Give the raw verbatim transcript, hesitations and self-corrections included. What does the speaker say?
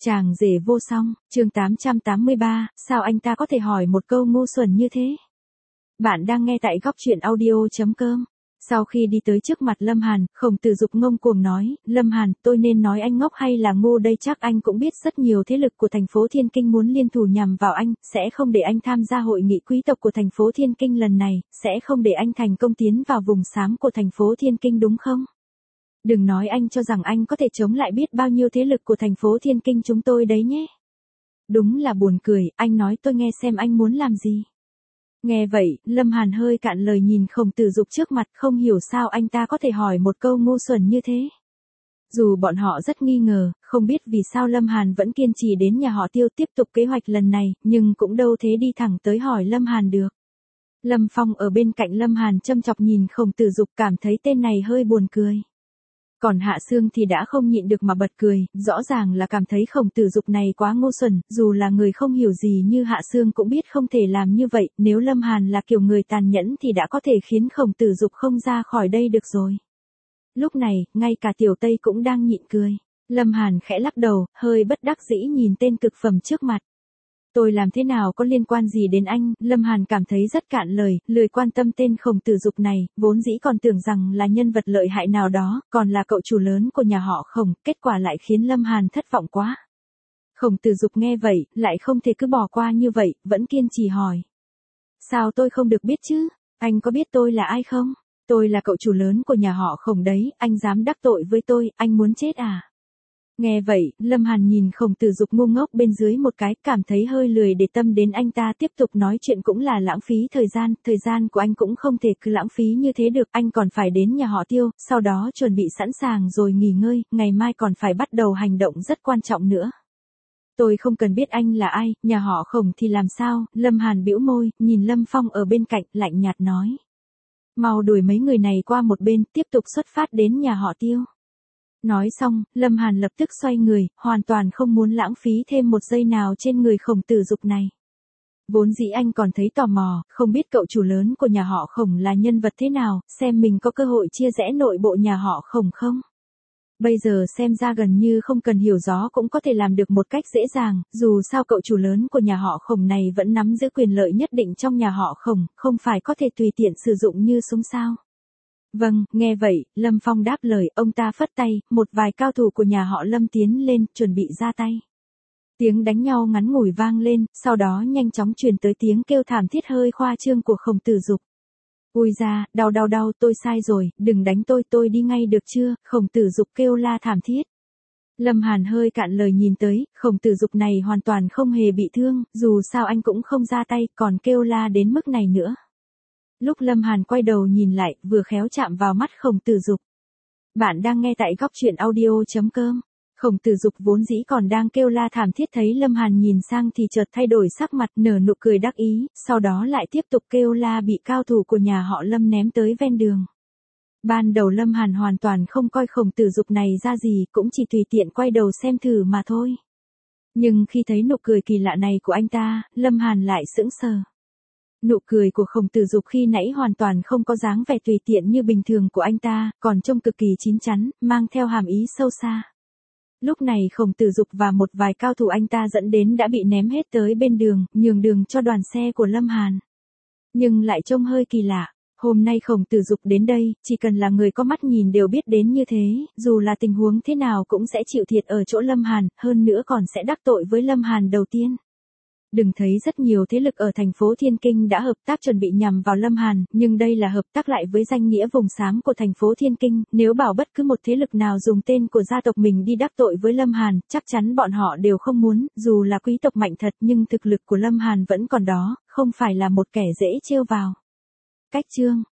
Chàng rể vô song, chương tám trăm tám mươi ba, sao anh ta có thể hỏi một câu ngu xuẩn như thế? Bạn đang nghe tại góc truyện audio chấm com. Sau khi đi tới trước mặt Lâm Hàn, Khổng Tử Dục ngông cuồng nói, Lâm Hàn, tôi nên nói anh ngốc hay là ngu đây? Chắc anh cũng biết rất nhiều thế lực của thành phố Thiên Kinh muốn liên thủ nhằm vào anh, sẽ không để anh tham gia hội nghị quý tộc của thành phố Thiên Kinh lần này, sẽ không để anh thành công tiến vào vùng xám của thành phố Thiên Kinh đúng không? Đừng nói anh cho rằng anh có thể chống lại biết bao nhiêu thế lực của thành phố Thiên Kinh chúng tôi đấy nhé. Đúng là buồn cười, anh nói tôi nghe xem anh muốn làm gì. Nghe vậy, Lâm Hàn hơi cạn lời nhìn Khổng Tử Dục trước mặt, không hiểu sao anh ta có thể hỏi một câu ngu xuẩn như thế. Dù bọn họ rất nghi ngờ, không biết vì sao Lâm Hàn vẫn kiên trì đến nhà họ Tiêu tiếp tục kế hoạch lần này, nhưng cũng đâu thế đi thẳng tới hỏi Lâm Hàn được. Lâm Phong ở bên cạnh Lâm Hàn châm chọc nhìn Khổng Tử Dục, cảm thấy tên này hơi buồn cười. Còn Hạ Sương thì đã không nhịn được mà bật cười, rõ ràng là cảm thấy Khổng Tử Dục này quá ngu xuẩn, dù là người không hiểu gì như Hạ Sương cũng biết không thể làm như vậy, nếu Lâm Hàn là kiểu người tàn nhẫn thì đã có thể khiến Khổng Tử Dục không ra khỏi đây được rồi. Lúc này, ngay cả Tiểu Tây cũng đang nhịn cười. Lâm Hàn khẽ lắc đầu, hơi bất đắc dĩ nhìn tên cực phẩm trước mặt. Tôi làm thế nào có liên quan gì đến anh? Lâm Hàn cảm thấy rất cạn lời, lười quan tâm tên Khổng Tử Dục này, vốn dĩ còn tưởng rằng là nhân vật lợi hại nào đó, còn là cậu chủ lớn của nhà họ Khổng, kết quả lại khiến Lâm Hàn thất vọng quá. Khổng Tử Dục nghe vậy, lại không thể cứ bỏ qua như vậy, vẫn kiên trì hỏi. Sao tôi không được biết chứ? Anh có biết tôi là ai không? Tôi là cậu chủ lớn của nhà họ Khổng đấy, anh dám đắc tội với tôi, anh muốn chết à? Nghe vậy, Lâm Hàn nhìn Khổng Tử Dục ngu ngốc bên dưới một cái, cảm thấy hơi lười để tâm đến anh ta tiếp tục nói chuyện cũng là lãng phí thời gian, thời gian của anh cũng không thể cứ lãng phí như thế được, anh còn phải đến nhà họ Tiêu, sau đó chuẩn bị sẵn sàng rồi nghỉ ngơi, ngày mai còn phải bắt đầu hành động rất quan trọng nữa. Tôi không cần biết anh là ai, nhà họ Khổng thì làm sao? Lâm Hàn bĩu môi, nhìn Lâm Phong ở bên cạnh, lạnh nhạt nói. Mau đuổi mấy người này qua một bên, tiếp tục xuất phát đến nhà họ Tiêu. Nói xong, Lâm Hàn lập tức xoay người, hoàn toàn không muốn lãng phí thêm một giây nào trên người Khổng Tử Dục này. Vốn dĩ anh còn thấy tò mò, không biết cậu chủ lớn của nhà họ Khổng là nhân vật thế nào, xem mình có cơ hội chia rẽ nội bộ nhà họ Khổng không. Bây giờ xem ra gần như không cần hiểu rõ cũng có thể làm được một cách dễ dàng, dù sao cậu chủ lớn của nhà họ Khổng này vẫn nắm giữ quyền lợi nhất định trong nhà họ Khổng, không phải có thể tùy tiện sử dụng như súng sao. Vâng, nghe vậy, Lâm Phong đáp lời, ông ta phất tay, một vài cao thủ của nhà họ Lâm tiến lên, chuẩn bị ra tay. Tiếng đánh nhau ngắn ngủi vang lên, sau đó nhanh chóng truyền tới tiếng kêu thảm thiết hơi khoa trương của Khổng Tử Dục. Ui da, đau đau đau, tôi sai rồi, đừng đánh tôi, tôi đi ngay được chưa? Khổng Tử Dục kêu la thảm thiết. Lâm Hàn hơi cạn lời nhìn tới, Khổng Tử Dục này hoàn toàn không hề bị thương, dù sao anh cũng không ra tay, còn kêu la đến mức này nữa. Lúc Lâm Hàn quay đầu nhìn lại, vừa khéo chạm vào mắt Khổng Tử Dục. Bạn đang nghe tại góc truyện audio chấm com. Khổng Tử Dục vốn dĩ còn đang kêu la thảm thiết thấy Lâm Hàn nhìn sang thì chợt thay đổi sắc mặt, nở nụ cười đắc ý, sau đó lại tiếp tục kêu la bị cao thủ của nhà họ Lâm ném tới ven đường. Ban đầu Lâm Hàn hoàn toàn không coi Khổng Tử Dục này ra gì, cũng chỉ tùy tiện quay đầu xem thử mà thôi. Nhưng khi thấy nụ cười kỳ lạ này của anh ta, Lâm Hàn lại sững sờ. Nụ cười của Khổng Tử Dục khi nãy hoàn toàn không có dáng vẻ tùy tiện như bình thường của anh ta, còn trông cực kỳ chín chắn, mang theo hàm ý sâu xa. Lúc này Khổng Tử Dục và một vài cao thủ anh ta dẫn đến đã bị ném hết tới bên đường, nhường đường cho đoàn xe của Lâm Hàn. Nhưng lại trông hơi kỳ lạ. Hôm nay Khổng Tử Dục đến đây, chỉ cần là người có mắt nhìn đều biết đến như thế, dù là tình huống thế nào cũng sẽ chịu thiệt ở chỗ Lâm Hàn, hơn nữa còn sẽ đắc tội với Lâm Hàn đầu tiên. Đừng thấy rất nhiều thế lực ở thành phố Thiên Kinh đã hợp tác chuẩn bị nhằm vào Lâm Hàn, nhưng đây là hợp tác lại với danh nghĩa vùng xám của thành phố Thiên Kinh, nếu bảo bất cứ một thế lực nào dùng tên của gia tộc mình đi đắc tội với Lâm Hàn, chắc chắn bọn họ đều không muốn, dù là quý tộc mạnh thật nhưng thực lực của Lâm Hàn vẫn còn đó, không phải là một kẻ dễ trêu vào. Cách chương